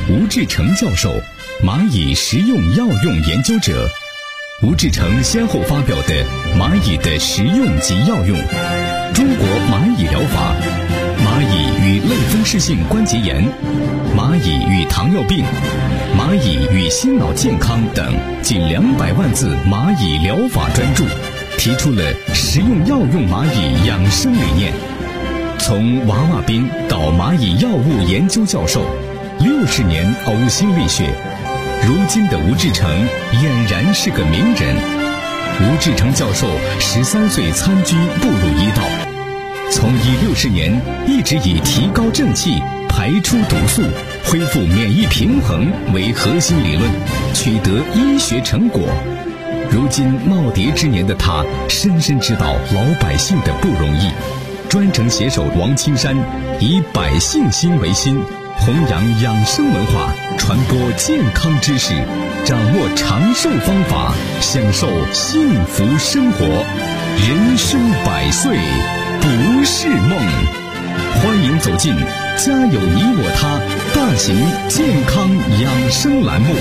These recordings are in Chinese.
吴志成教授，蚂蚁食用药用研究者。吴志成先后发表的《蚂蚁的食用及药用》、《中国蚂蚁疗法》、《蚂蚁与类风湿性关节炎》、《蚂蚁与糖尿病》、《蚂蚁与心脑健康》等近200万字蚂蚁疗法专著，提出了食用药用蚂蚁养生理念。从娃娃兵到蚂蚁药物研究教授，60年呕心沥血，如今的吴志成俨然是个名人。吴志成教授13岁参军步入医道，从医60年一直以提高正气、排出毒素、恢复免疫平衡为核心理论，取得医学成果。如今耄耋之年的他，深深知道老百姓的不容易，专程携手王青山，以百姓心为心，弘扬养生文化，传播健康知识，掌握长寿方法，享受幸福生活。人生100岁不是梦。欢迎走进家有你我他大型健康养生栏目。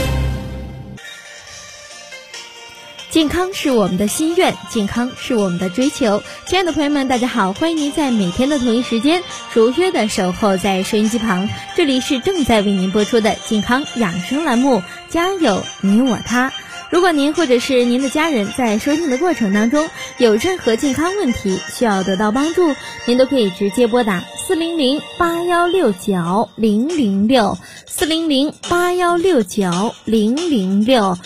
健康是我们的心愿，健康是我们的追求。亲爱的朋友们，大家好，欢迎您在每天的同一时间如约的守候在收音机旁，这里是正在为您播出的健康养生栏目，家有你我他。如果您或者是您的家人在收听的过程当中有任何健康问题需要得到帮助，您都可以直接拨打4008169006400 4008169006400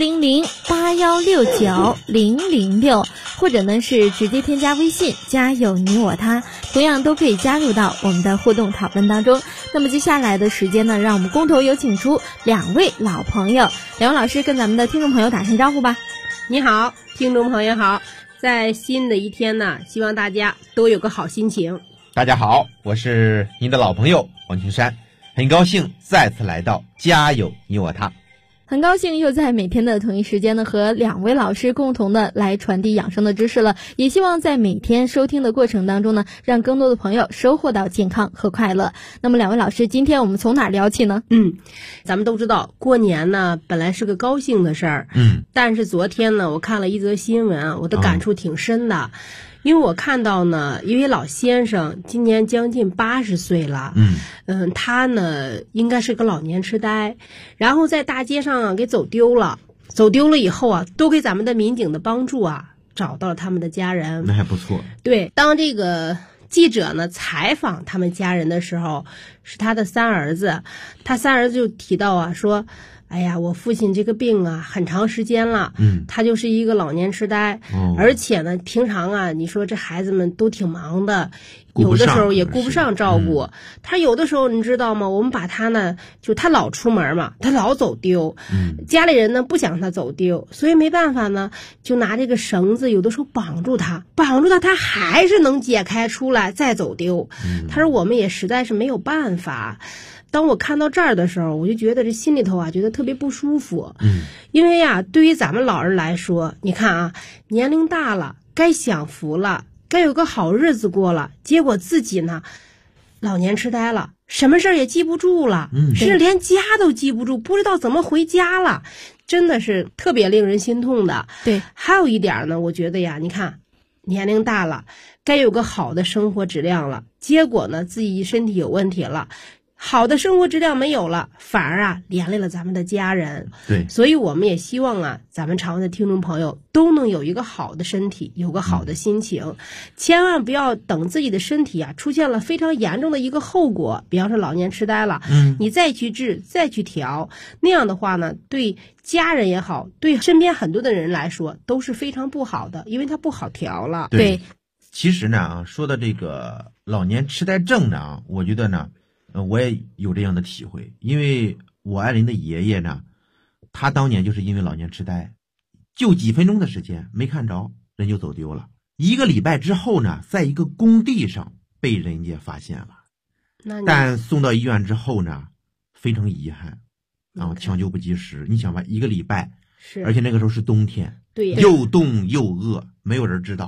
40081690006，或者呢是直接添加微信家有你我他，同样都可以加入到我们的互动讨论当中。那么接下来的时间呢，让我们共同有请出2位老朋友，两位老师跟咱们的听众朋友打声招呼吧。 你好，听众朋友好，在新的一天呢，希望大家都有个好心情。 大家好，我是您的老朋友王青山，很高兴再次来到家有你我他。 很高兴又在每天的同一时间呢，和2位老师共同的来传递养生的知识了，也希望在每天收听的过程当中呢，让更多的朋友收获到健康和快乐。那么2位老师，今天我们从哪聊起呢？ 咱们都知道过年呢本来是个高兴的事儿，但是昨天呢我看了一则新闻，我的感触挺深的。因为我看到呢，一位老先生今年将近80岁了，他呢应该是个老年痴呆，然后在大街上给走丢了以后啊，都给咱们的民警的帮助啊，找到了他们的家人。 那还不错。 对，当这个记者呢采访他们家人的时候，是他的3儿子，他3儿子就提到啊，说哎呀，我父亲这个病啊很长时间了，他就是一个老年痴呆，而且呢平常啊，你说这孩子们都挺忙的，有的时候也顾不上照顾。他有的时候你知道吗，我们把他呢，就他老出门嘛，他老走丢，家里人呢不想他走丢，所以没办法呢，就拿这个绳子有的时候绑住他，他还是能解开出来再走丢。他说我们也实在是没有办法。当我看到这儿的时候，我就觉得这心里头啊，觉得特别不舒服。因为呀，对于咱们老人来说，你看啊，年龄大了，该享福了，该有个好日子过了，结果自己呢，老年痴呆了，什么事儿也记不住了，甚至连家都记不住，不知道怎么回家了，真的是特别令人心痛的。 对， 还有一点呢，我觉得呀，你看，年龄大了，该有个好的生活质量了，结果呢，自己身体有问题了。好的生活质量没有了，反而啊连累了咱们的家人。 对， 所以我们也希望啊，咱们常温的听众朋友都能有一个好的身体，有个好的心情，千万不要等自己的身体啊出现了非常严重的一个后果，比方说老年痴呆了，你再去治再去调，那样的话呢，对家人也好，对身边很多的人来说都是非常不好的，因为它不好调了。 对， 其实呢，说到这个老年痴呆症呢，我觉得呢，我也有这样的体会，因为我爱人的爷爷呢，他当年就是因为老年痴呆，就几分钟的时间没看着，人就走丢了。1个礼拜之后呢，在一个工地上被人家发现了，但送到医院之后呢，非常遗憾，抢救不及时。你想吧，1个礼拜，而且那个时候是冬天， 对， 又冻又饿，没有人知道。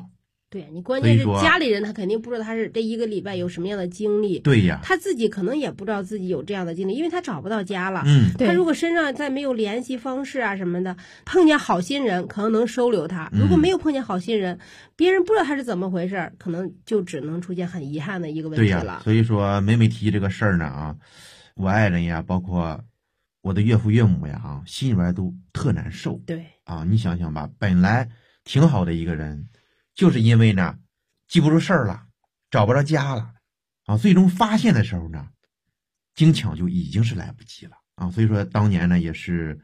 对，你关键是所以说家里人他肯定不知道他是这一个礼拜有什么样的经历， 对呀， 他自己可能也不知道自己有这样的经历，因为他找不到家了。 对他如果身上再没有联系方式啊什么的，碰见好心人可能能收留他，如果没有碰见好心人，别人不知道他是怎么回事，可能就只能出现很遗憾的一个问题了。 所以说每提这个事儿呢啊，我爱人呀，包括我的岳父岳母呀啊，心里边都特难受。 对啊，你想想吧，本来挺好的一个人，就是因为呢记不住事儿了，找不着家了啊，最终发现的时候呢，经抢就已经是来不及了啊。所以说当年呢也是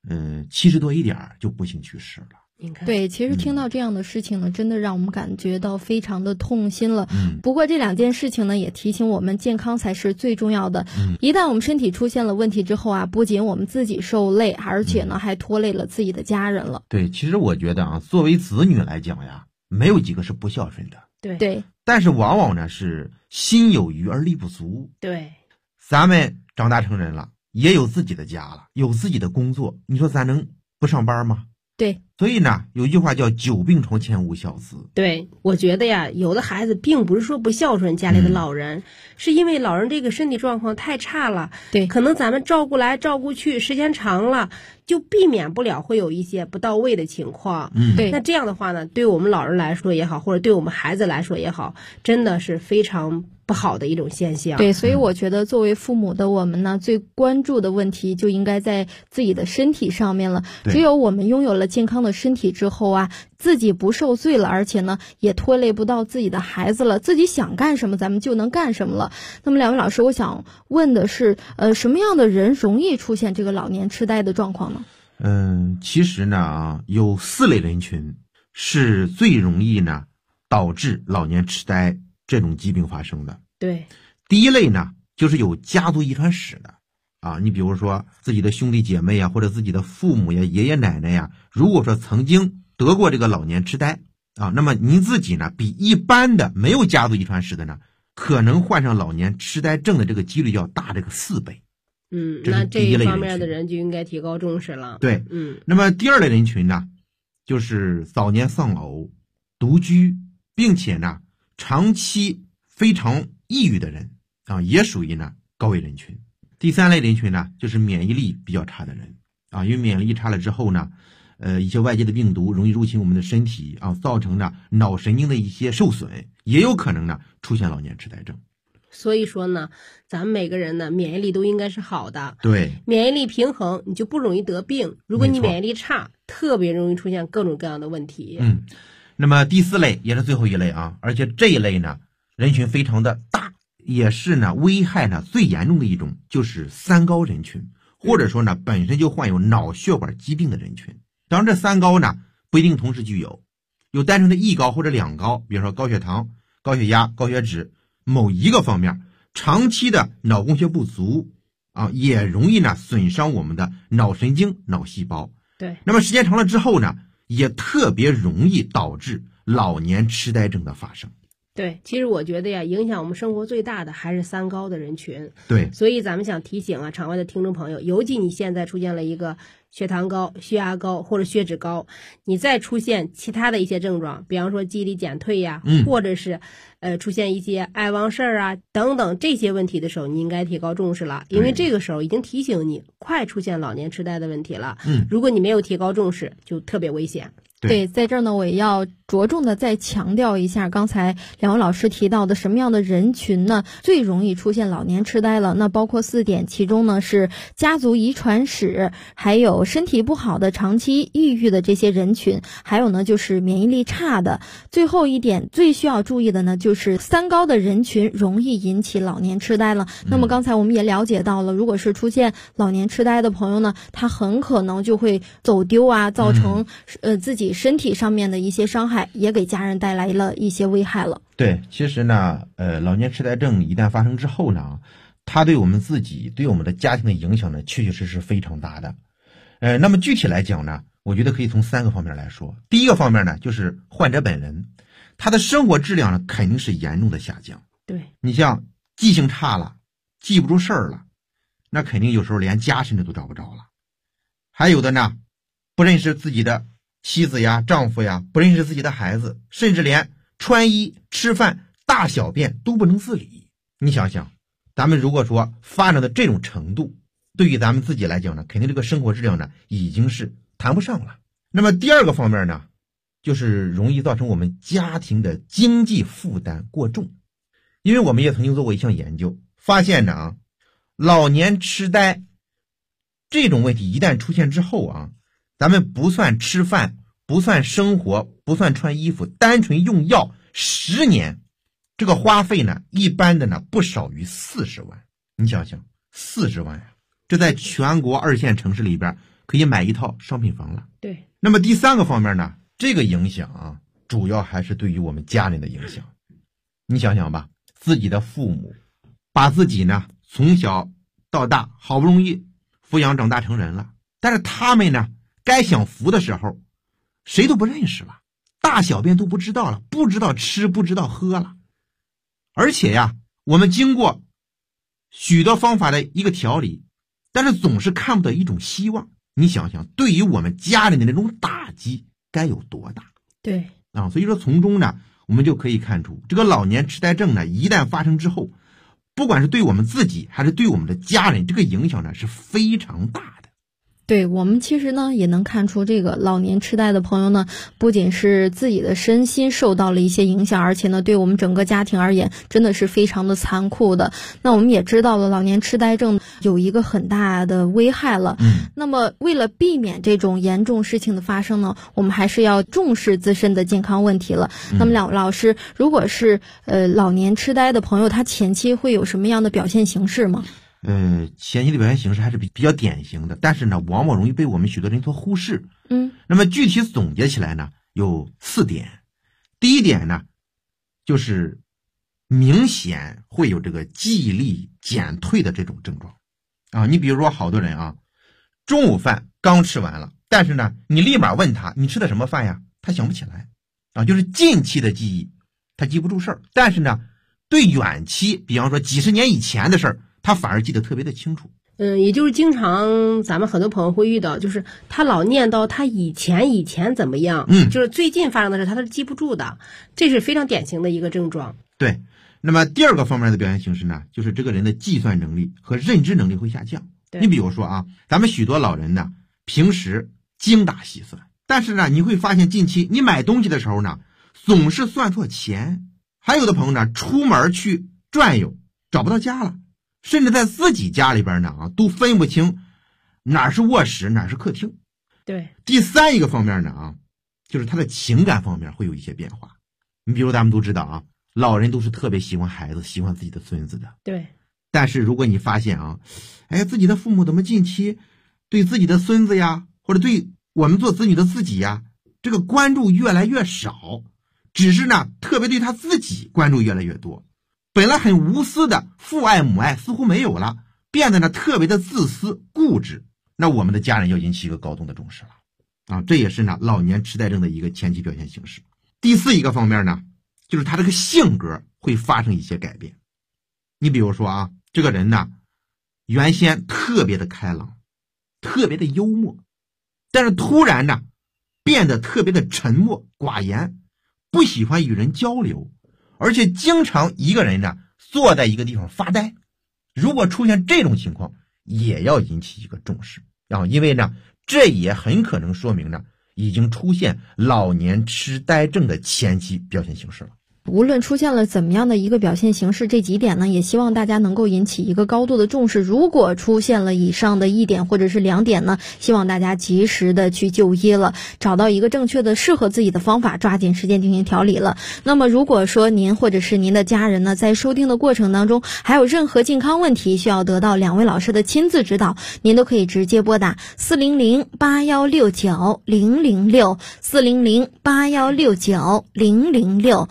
70多一点就不幸去世了。 对，其实听到这样的事情呢，真的让我们感觉到非常的痛心了。不过这两件事情呢，也提醒我们健康才是最重要的。一旦我们身体出现了问题之后啊，不仅我们自己受累，而且呢还拖累了自己的家人了。 对，其实我觉得啊，作为子女来讲呀，没有几个是不孝顺的。 对， 但是往往呢是心有余而力不足。 对， 咱们长大成人了，也有自己的家了，有自己的工作，你说咱能不上班吗？ 对， 所以呢，有一句话叫久病床前无孝子。 对，我觉得呀，有的孩子并不是说不孝顺家里的老人，是因为老人这个身体状况太差了。 对， 可能咱们照顾来照顾去，时间长了，就避免不了会有一些不到位的情况。 对， 那这样的话呢，对我们老人来说也好，或者对我们孩子来说也好，真的是非常不好的一种现象。 对，所以我觉得作为父母的我们呢，最关注的问题就应该在自己的身体上面了。只有我们拥有了健康的身体之后啊，自己不受罪了，而且呢也拖累不到自己的孩子了，自己想干什么咱们就能干什么了。那么两位老师，我想问的是什么样的人容易出现这个老年痴呆的状况呢？ 其实呢有4类人群是最容易呢导致老年痴呆这种疾病发生的。 对， 第一类呢就是有家族遗传史的啊，你比如说自己的兄弟姐妹啊，或者自己的父母呀、爷爷奶奶呀，如果说曾经得过这个老年痴呆啊，那么您自己呢比一般的没有家族遗传史的呢，可能患上老年痴呆症的这个几率要大这个4倍。 那这一方面的人就应该提高重视了。 对，那么第2类人群呢，就是早年丧偶、独居，并且呢长期非常抑郁的人啊，也属于呢高危人群。第3类人群呢，就是免疫力比较差的人啊，因为免疫力差了之后呢，一些外界的病毒容易入侵我们的身体啊，造成呢脑神经的一些受损，也有可能呢出现老年痴呆症。 所以说呢，咱们每个人呢免疫力都应该是好的。 对， 免疫力平衡，你就不容易得病。如果你免疫力差，特别容易出现各种各样的问题。 那么第4类也是最后一类啊，而且这一类呢人群非常的大，也是呢危害呢最严重的一种，就是3高人群，或者说呢本身就患有脑血管疾病的人群。当然这3高呢不一定同时具有，有单纯的1高或者2高，比如说高血糖、高血压、高血脂，某一个方面长期的脑供血不足啊，也容易呢损伤我们的脑神经、脑细胞。 对， 那么时间长了之后呢，也特别容易导致老年痴呆症的发生。 对，其实我觉得呀，影响我们生活最大的还是3高的人群。 对， 所以咱们想提醒啊，场外的听众朋友，尤其你现在出现了一个血糖高、血压高或者血脂高，你再出现其他的一些症状，比方说记忆力减退呀，或者是出现一些爱忘事儿啊等等这些问题的时候，你应该提高重视了，因为这个时候已经提醒你快出现老年痴呆的问题了。如果你没有提高重视，就特别危险。 对，在这儿呢，我也要着重的再强调一下，刚才两位老师提到的什么样的人群呢最容易出现老年痴呆了？那包括4点，其中呢是家族遗传史，还有身体不好的、长期抑郁的这些人群，还有呢就是免疫力差的。最后一点最需要注意的呢，就是3高的人群容易引起老年痴呆了。那么刚才我们也了解到了，如果是出现老年痴呆的朋友呢，他很可能就会走丢啊，造成自己身体上面的一些伤害，也给家人带来了一些危害了。 对，其实呢老年痴呆症一旦发生之后呢，它对我们自己、对我们的家庭的影响呢，确确实实非常大的。那么具体来讲呢，我觉得可以从3个方面来说。第一个方面呢，就是患者本人，他的生活质量呢肯定是严重的下降。 对， 你像记性差了，记不住事儿了，那肯定有时候连家甚至都找不着了。还有的呢，不认识自己的妻子呀、丈夫呀，不认识自己的孩子，甚至连穿衣、吃饭、大小便都不能自理。你想想，咱们如果说发展到这种程度，对于咱们自己来讲呢，肯定这个生活质量呢已经是谈不上了。那么第二个方面呢，就是容易造成我们家庭的经济负担过重。因为我们也曾经做过一项研究，发现呢老年痴呆这种问题一旦出现之后啊，咱们不算吃饭，不算生活，不算穿衣服，单纯用药10年，这个花费呢一般的呢不少于40万。你想想，40万呀，这在全国2线城市里边可以买一套商品房了。 对。 那么第三个方面呢，这个影响啊，主要还是对于我们家人的影响。你想想吧，自己的父母把自己呢从小到大好不容易抚养长大成人了，但是他们呢该享福的时候谁都不认识了，大小便都不知道了，不知道吃，不知道喝了。而且呀，我们经过许多方法的一个调理，但是总是看不到一种希望。你想想，对于我们家人的那种打击该有多大？ 对啊，所以说从中呢，我们就可以看出，这个老年痴呆症呢，一旦发生之后，不管是对我们自己还是对我们的家人，这个影响呢是非常大的。 对，我们其实呢也能看出，这个老年痴呆的朋友呢，不仅是自己的身心受到了一些影响，而且呢对我们整个家庭而言真的是非常的残酷的。那我们也知道了，老年痴呆症有一个很大的危害了。那么为了避免这种严重事情的发生呢，我们还是要重视自身的健康问题了。那么两位老师，如果是老年痴呆的朋友，他前期会有什么样的表现形式吗？ 前期的表现形式还是比较典型的，但是呢往往容易被我们许多人所忽视。那么具体总结起来呢有4点。第一点呢，就是明显会有这个记忆力减退的这种症状啊。你比如说好多人啊，中午饭刚吃完了，但是呢你立马问他你吃的什么饭呀，他想不起来啊，就是近期的记忆他记不住事儿，但是呢对远期，比方说几十年以前的事儿，他反而记得特别的清楚。 也就是经常咱们很多朋友会遇到，就是他老念叨他以前怎么样，就是最近发生的事他是记不住的，这是非常典型的一个症状。 对，那么第二个方面的表现形式呢，就是这个人的计算能力和认知能力会下降。你比如说啊，咱们许多老人呢平时精打细算，但是呢你会发现近期你买东西的时候呢总是算错钱，还有的朋友呢出门去转悠找不到家了，甚至在自己家里边呢都分不清哪是卧室哪是客厅。 对， 第三一个方面呢就是他的情感方面会有一些变化。你比如咱们都知道啊，老人都是特别喜欢孩子，喜欢自己的孙子的。 对， 但是如果你发现自己的父母怎么近期对自己的孙子呀，或者对我们做子女的自己呀，这个关注越来越少，只是呢特别对他自己关注越来越多，本来很无私的父爱母爱似乎没有了，变得呢特别的自私固执，那我们的家人要引起一个高度的重视了啊，这也是呢老年痴呆症的一个前期表现形式。第四一个方面呢，就是他这个性格会发生一些改变。你比如说这个人呢原先特别的开朗，特别的幽默，但是突然呢变得特别的沉默寡言，不喜欢与人交流，而且经常一个人呢坐在一个地方发呆。如果出现这种情况，也要引起一个重视因为呢这也很可能说明呢已经出现老年痴呆症的前期表现形式了。 无论出现了怎么样的一个表现形式，这几点呢也希望大家能够引起一个高度的重视。如果出现了以上的1点或者是2点呢，希望大家及时的去就医了，找到一个正确的适合自己的方法，抓紧时间进行调理了。那么如果说您或者是您的家人呢在收听的过程当中还有任何健康问题需要得到2位老师的亲自指导，您都可以直接拨打4008169006400 4008169006400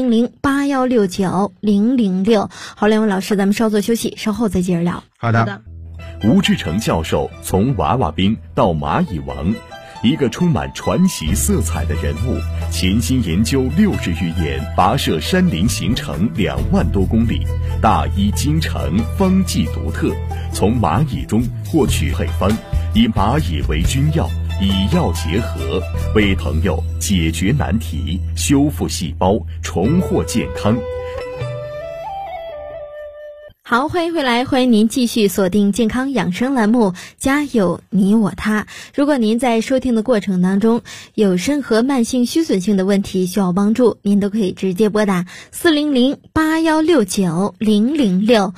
40081690006。好，2位老师，咱们稍作休息，稍后再接着聊。 好的。 吴志成教授从娃娃兵到蚂蚁王，一个充满传奇色彩的人物，潜心研究60余年，跋涉山林行程2万多公里，大医精诚，方剂独特，从蚂蚁中获取配方，以蚂蚁为君药， 以药结合，为朋友解决难题，修复细胞，重获健康。 好，欢迎回来，欢迎您继续锁定健康养生栏目，家有你我他。如果您在收听的过程当中有任何慢性虚损性的问题需要帮助，您都可以直接拨打400-8169-006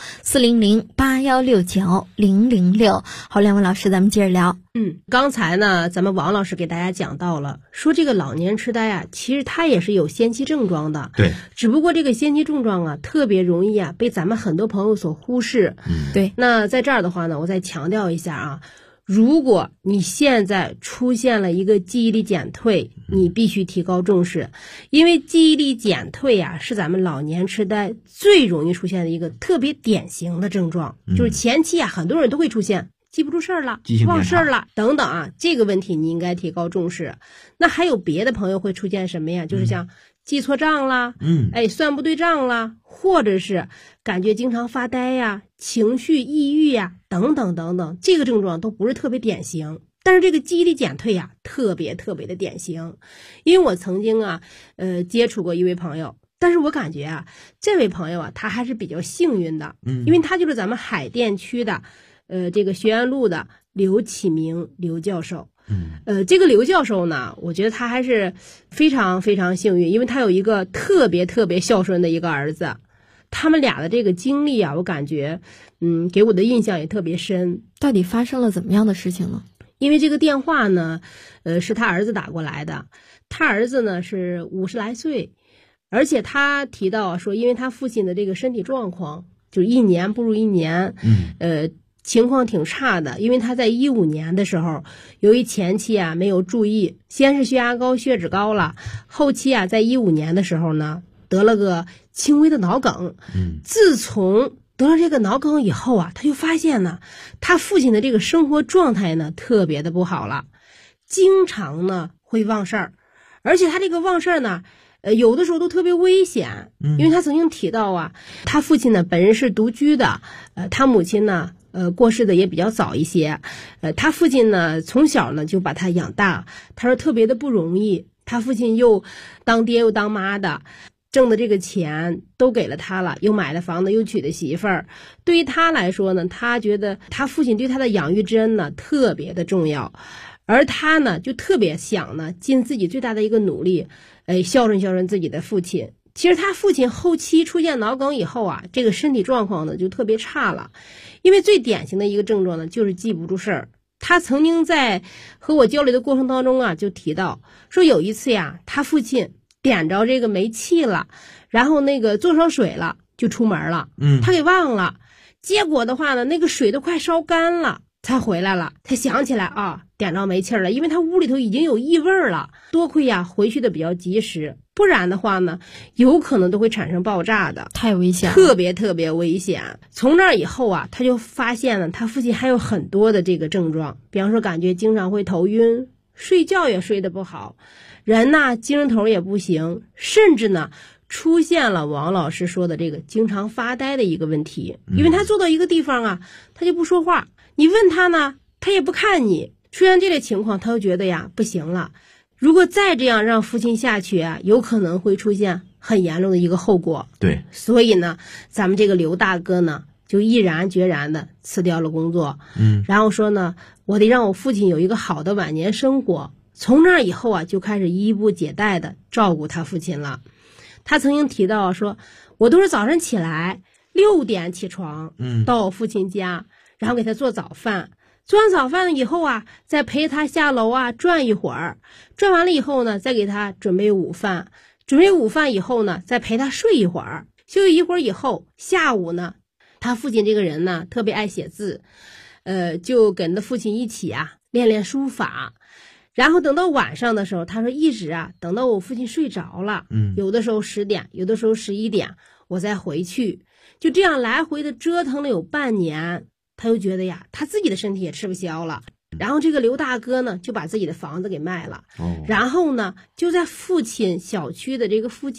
400-8169-006。好，两位老师，咱们接着聊。 刚才呢，咱们王老师给大家讲到了，说这个老年痴呆啊，其实它也是有先期症状的。 对， 只不过这个先期症状啊，特别容易啊被咱们很多朋友所忽视。 对。 那在这儿的话呢，我再强调一下啊，如果你现在出现了一个记忆力减退，你必须提高重视，因为记忆力减退啊，是咱们老年痴呆最容易出现的一个特别典型的症状，就是前期啊，很多人都会出现。记不住事儿了，忘事儿了，等等啊，这个问题你应该提高重视。那还有别的朋友会出现什么呀？就是像记错账啦，算不对账啦，或者是感觉经常发呆呀、情绪抑郁呀，等等等等，这个症状都不是特别典型。但是这个记忆力减退呀，特别特别的典型。因为我曾经啊，接触过一位朋友。但是我感觉啊，这位朋友啊，他还是比较幸运的，因为他就是咱们海淀区的。这个学院路的刘启明刘教授，这个刘教授呢，我觉得他还是非常非常幸运，因为他有一个特别特别孝顺的一个儿子，他们俩的这个经历啊，我感觉，给我的印象也特别深。 到底发生了怎么样的事情呢？ 因为这个电话呢，是他儿子打过来的，他儿子呢是50来岁，而且他提到说，因为他父亲的这个身体状况，就一年不如一年，情况挺差的，因为他在15年的时候，由于前期啊没有注意，先是血压高、血脂高了，后期啊在15年的时候呢，得了个轻微的脑梗。自从得了这个脑梗以后啊，他就发现呢，他父亲的这个生活状态呢特别的不好了，经常呢会忘事儿，而且他这个忘事儿呢，有的时候都特别危险。因为他曾经提到啊，他父亲呢本人是独居的，他母亲呢过世的也比较早一些，他父亲呢从小呢就把他养大，他说特别的不容易，他父亲又当爹又当妈的，挣的这个钱都给了他了，又买了房子，又娶了媳妇儿。对于他来说呢，他觉得他父亲对他的养育之恩呢特别的重要，而他呢就特别想呢尽自己最大的一个努力，孝顺孝顺自己的父亲。其实他父亲后期出现脑梗以后啊，这个身体状况呢就特别差了，因为最典型的一个症状呢就是记不住事儿。他曾经在和我交流的过程当中啊，就提到说有一次呀，他父亲点着这个煤气了，然后那个做上水了，就出门了，他给忘了，结果的话呢，那个水都快烧干了，才回来了，才想起来啊，点着煤气了，因为他屋里头已经有异味了，多亏呀回去的比较及时，不然的话呢，有可能都会产生爆炸的， 太危险了， 特别特别危险。从那以后啊，他就发现了他父亲还有很多的这个症状，比方说感觉经常会头晕，睡觉也睡得不好，人呢精神头也不行，甚至呢出现了王老师说的这个经常发呆的一个问题。因为他坐到一个地方啊，他就不说话，你问他呢，他也不看你。出现这类情况，他就觉得呀不行了，如果再这样让父亲下去啊，有可能会出现很严重的一个后果。 对， 所以呢，咱们这个刘大哥呢，就毅然决然的辞掉了工作，然后说呢，我得让我父亲有一个好的晚年生活。从那以后啊，就开始衣不解带的照顾他父亲了。他曾经提到说，我都是早上起来6点起床，到我父亲家，然后给他做早饭。做完早饭以后啊，再陪他下楼啊转一会儿，转完了以后呢，再给他准备午饭，准备午饭以后呢，再陪他睡一会儿，休息一会儿以后，下午呢，他父亲这个人呢特别爱写字，就跟他父亲一起啊练练书法。然后等到晚上的时候，他说一直啊等到我父亲睡着了，有的时候10点，有的时候11点，我再回去，就这样来回的折腾了有半年。他就觉得呀，他自己的身体也吃不消了，然后这个刘大哥呢就把自己的房子给卖了，然后呢就在父亲小区的这个附近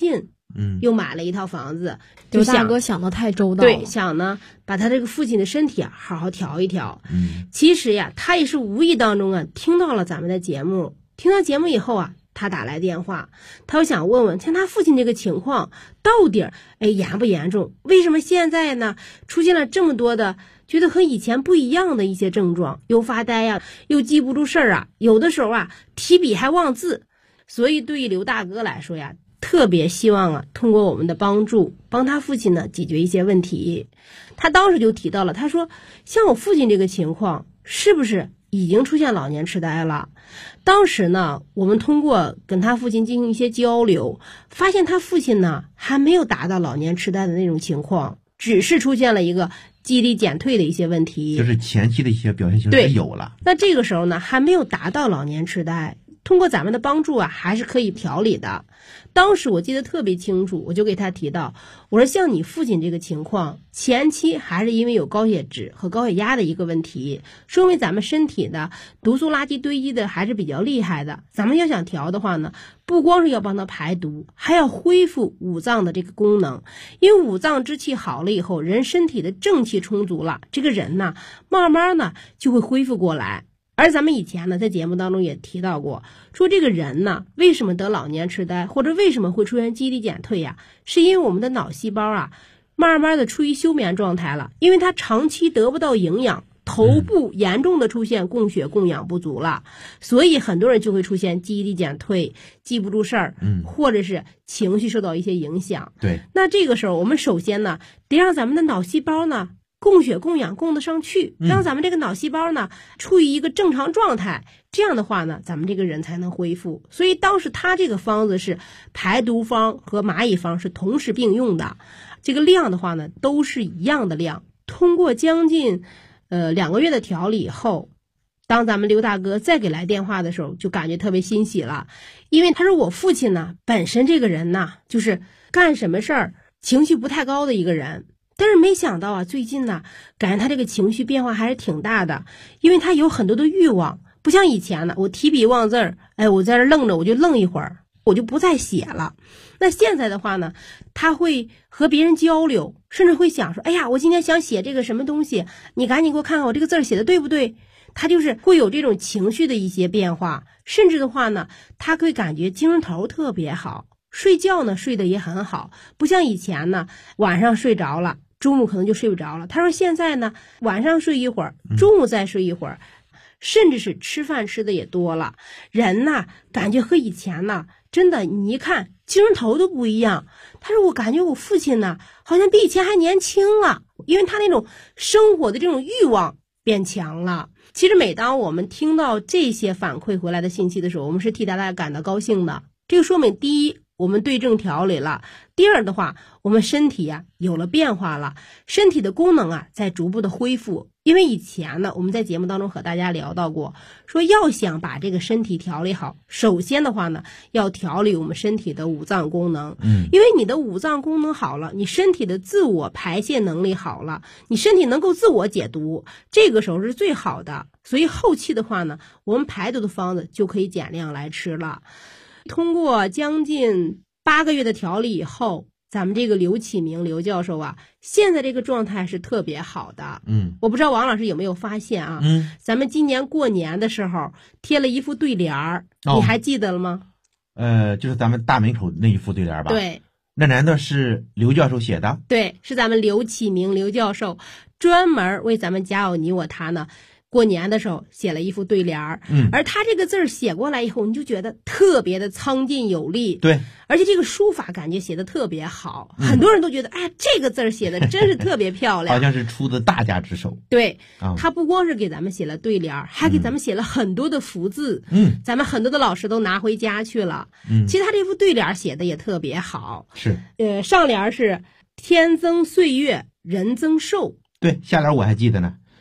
又买了一套房子， 刘就大哥想的太周到了。 对，想呢把他这个父亲的身体好好调一调。其实呀，他也是无意当中听到了咱们的节目，听到节目以后他打来电话，他就想问问像他父亲这个情况到底严不严重？为什么现在呢出现了这么多的觉得和以前不一样的一些症状，又发呆又记不住事儿有的时候提笔还忘字。所以对于刘大哥来说特别希望通过我们的帮助，帮他父亲呢解决一些问题。他当时就提到了，他说像我父亲这个情况是不是已经出现老年痴呆了？当时呢我们通过跟他父亲进行一些交流，发现他父亲呢还没有达到老年痴呆的那种情况，只是出现了一个记忆力减退的一些问题， 就是前期的一些表现形式有了。 那这个时候呢还没有达到老年痴呆，通过咱们的帮助还是可以调理的。当时我记得特别清楚，我就给他提到，我说像你父亲这个情况，前期还是因为有高血脂和高血压的一个问题，说明咱们身体的毒素垃圾堆积的还是比较厉害的。咱们要想调的话呢，不光是要帮他排毒，还要恢复五脏的这个功能。因为五脏之气好了以后，人身体的正气充足了，这个人呢慢慢呢就会恢复过来。而咱们以前呢在节目当中也提到过，说这个人呢为什么得老年痴呆，或者为什么会出现记忆力减退是因为我们的脑细胞慢慢的处于休眠状态了，因为它长期得不到营养，头部严重的出现供血供氧不足了，所以很多人就会出现记忆力减退，记不住事儿，或者是情绪受到一些影响。 对， 那这个时候我们首先呢得让咱们的脑细胞呢供血供氧供得上去，让咱们这个脑细胞呢处于一个正常状态，这样的话呢咱们这个人才能恢复。所以当时他这个方子是排毒方和蚂蚁方是同时并用的，这个量的话呢都是一样的量。通过将近2个月的调理以后，当咱们刘大哥再给来电话的时候，就感觉特别欣喜了。因为他说我父亲呢本身这个人呢就是干什么事儿情绪不太高的一个人，但是没想到最近呢感觉他这个情绪变化还是挺大的。因为他有很多的欲望，不像以前呢我提笔忘字儿，我在这愣着我就愣一会儿，我就不再写了。那现在的话呢，他会和别人交流，甚至会想说，哎呀我今天想写这个什么东西，你赶紧给我看看我这个字写的对不对。他就是会有这种情绪的一些变化，甚至的话呢他会感觉精神头特别好，睡觉呢睡得也很好，不像以前呢晚上睡着了中午可能就睡不着了。他说现在呢晚上睡一会儿，中午再睡一会儿，甚至是吃饭吃的也多了。人呢感觉和以前呢真的你一看精神头都不一样。他说我感觉我父亲呢好像比以前还年轻了，因为他那种生活的这种欲望变强了。其实每当我们听到这些反馈回来的信息的时候，我们是替大家感到高兴的。这个说明第一我们对症调理了，第二的话我们身体有了变化了，身体的功能在逐步的恢复。因为以前呢我们在节目当中和大家聊到过，说要想把这个身体调理好，首先的话呢要调理我们身体的五脏功能。因为你的五脏功能好了，你身体的自我排泄能力好了，你身体能够自我解毒，这个时候是最好的。所以后期的话呢我们排毒的方子就可以减量来吃了。通过将近8个月的调理以后，咱们这个刘启明刘教授现在这个状态是特别好的。我不知道王老师有没有发现咱们今年过年的时候贴了一副对联儿，你还记得了吗？ 就是咱们大门口那一副对联吧？ 对。 那难道是刘教授写的？ 对，是咱们刘启明刘教授专门为咱们家有你我他呢过年的时候写了一副对联儿。而他这个字写过来以后，你就觉得特别的苍劲有力。 对， 而且这个书法感觉写的特别好，很多人都觉得哎呀这个字写的真是特别漂亮。 好像是出自大家之手。 对，他不光是给咱们写了对联儿，还给咱们写了很多的福字。咱们很多的老师都拿回家去了。其实他这副对联写的也特别好。 是。 上联是天增岁月人增寿。 对，下联我还记得呢，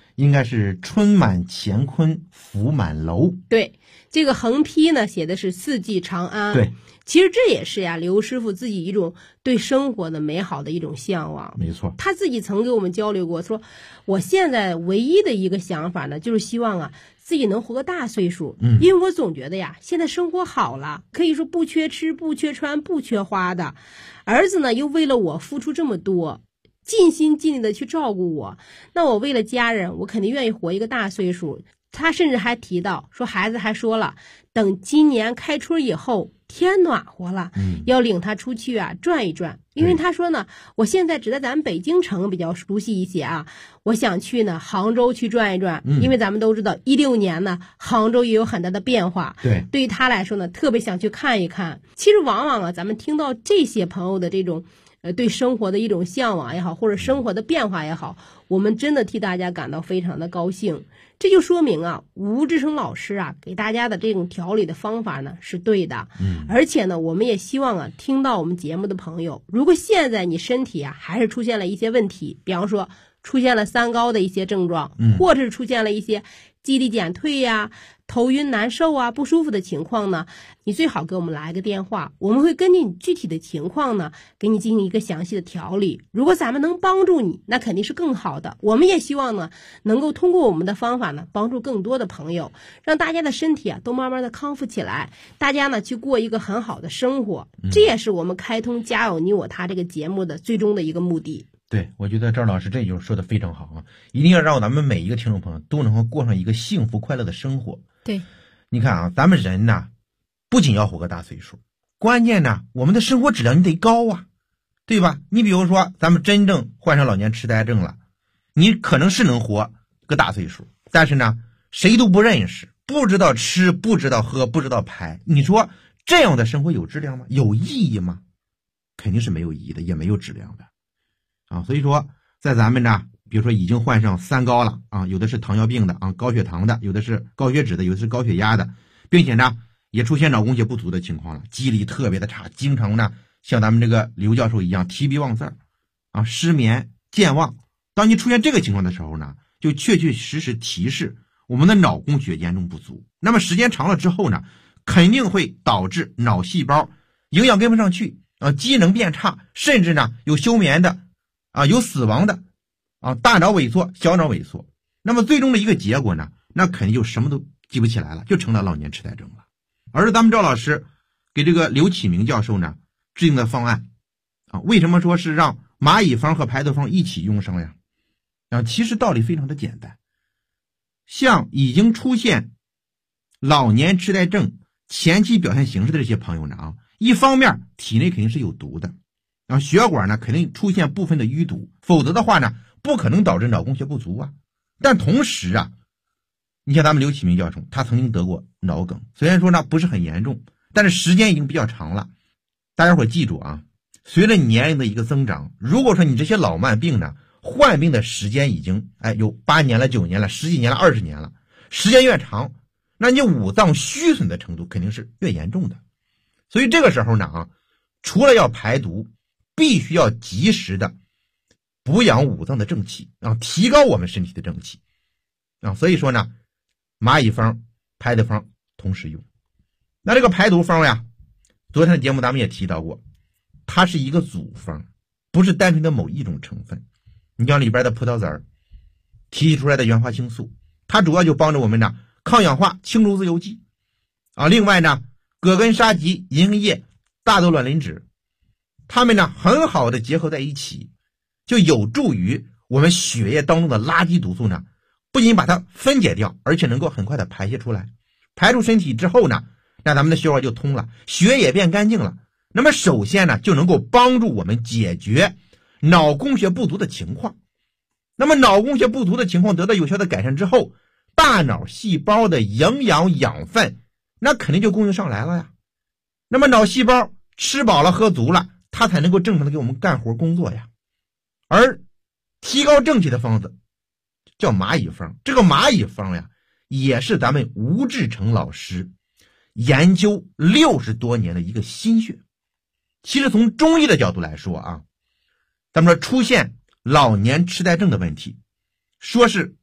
应该是春满乾坤福满楼。 对，这个横批呢写的是四季长安。 对， 其实这也是呀刘师傅自己一种对生活的美好的一种向往。 没错， 他自己曾给我们交流过，说我现在唯一的一个想法呢，就是希望啊自己能活个大岁数。因为我总觉得呀，现在生活好了，可以说不缺吃不缺穿不缺花的，儿子呢又为了我付出这么多，尽心尽力的去照顾我，那我为了家人，我肯定愿意活一个大岁数。他甚至还提到说，孩子还说了，等今年开春以后天暖和了，要领他出去啊转一转。因为他说呢，我现在只在咱们北京城比较熟悉一些啊，我想去呢杭州去转一转。因为咱们都知道16年呢杭州也有很大的变化，对于他来说呢特别想去看一看。其实往往啊咱们听到这些朋友的这种对生活的一种向往也好，或者生活的变化也好，我们真的替大家感到非常的高兴。这就说明啊，吴志成老师啊给大家的这种调理的方法呢是对的。而且呢，我们也希望啊，听到我们节目的朋友，如果现在你身体啊还是出现了一些问题，比方说出现了三高的一些症状，或者是出现了一些记忆力减退呀、头晕难受啊、不舒服的情况呢，你最好给我们来个电话，我们会根据你具体的情况呢，给你进行一个详细的调理。如果咱们能帮助你，那肯定是更好的。我们也希望呢，能够通过我们的方法呢，帮助更多的朋友，让大家的身体啊都慢慢的康复起来，大家呢去过一个很好的生活。这也是我们开通家有你我他这个节目的最终的一个目的。 对，我觉得赵老师这就说的非常好啊！一定要让咱们每一个听众朋友都能够过上一个幸福快乐的生活。 对， 你看啊，咱们人呢，不仅要活个大岁数，关键呢，我们的生活质量你得高啊，对吧？你比如说，咱们真正患上老年痴呆症了，你可能是能活个大岁数，但是呢，谁都不认识，不知道吃，不知道喝，不知道排，你说这样的生活有质量吗？有意义吗？肯定是没有意义的，也没有质量的。所以说在咱们呢，比如说已经患上三高了啊，有的是糖尿病的啊，高血糖的，有的是高血脂的，有的是高血压的，并且呢也出现脑供血不足的情况了，记忆力特别的差，经常呢像咱们这个刘教授一样提笔忘字啊，失眠健忘。当你出现这个情况的时候呢，就确确实实提示我们的脑供血严重不足。那么时间长了之后呢，肯定会导致脑细胞营养跟不上去啊，机能变差，甚至呢有休眠的啊，有死亡的啊，大脑萎缩，小脑萎缩。那么最终的一个结果呢，那肯定就什么都记不起来了，就成了老年痴呆症了。而咱们赵老师给这个刘启明教授呢制定的方案啊，为什么说是让蚂蚁方和排毒方一起用上呀？其实道理非常的简单，像已经出现老年痴呆症前期表现形式的这些朋友呢一方面体内肯定是有毒的。血管呢肯定出现部分的淤堵，否则的话呢不可能导致脑供血不足啊。但同时啊，你像咱们刘启明教授，他曾经得过脑梗，虽然说呢不是很严重，但是时间已经比较长了。大家伙记住啊，随着年龄的一个增长，如果说你这些老慢病呢患病的时间已经有8年了、9年了、10几年了、20年了，时间越长，那你五脏虚损的程度肯定是越严重的。所以这个时候呢除了要排毒，必须要及时的补养五脏的正气，提高我们身体的正气所以说呢，蚂蚁方、排毒方同时用。那这个排毒方呀，昨天的节目咱们也提到过，它是一个组方，不是单纯的某一种成分。你像里边的葡萄籽儿提取出来的原花青素，它主要就帮着我们呢抗氧化、清除自由基另外呢，葛根沙棘、银杏叶、大豆卵磷脂，它们呢很好的结合在一起，就有助于我们血液当中的垃圾毒素呢不仅把它分解掉，而且能够很快的排泄出来。排出身体之后呢，那咱们的血管就通了，血也变干净了。那么首先呢就能够帮助我们解决脑供血不足的情况。那么脑供血不足的情况得到有效的改善之后，大脑细胞的营养养分那肯定就供应上来了呀。那么脑细胞吃饱了喝足了，它才能够正常的给我们干活工作呀。而提高正气的方子叫蚂蚁方，这个蚂蚁方呀也是咱们吴志成老师研究60多年的一个心血。其实从中医的角度来说咱们说出现老年痴呆症的问题，说是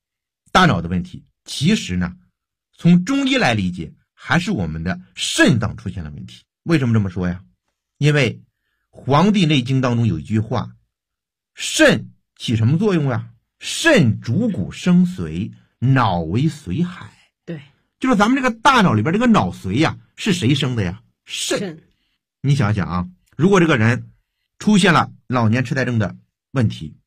大脑的问题，其实呢，从中医来理解，还是我们的肾脏出现了问题。为什么这么说呀？因为《黄帝内经》当中有一句话，肾起什么作用啊？肾主骨生髓，脑为髓海。 对， 就是咱们这个大脑里边这个脑髓呀，是谁生的呀？肾。你想想啊，如果这个人出现了老年痴呆症的问题，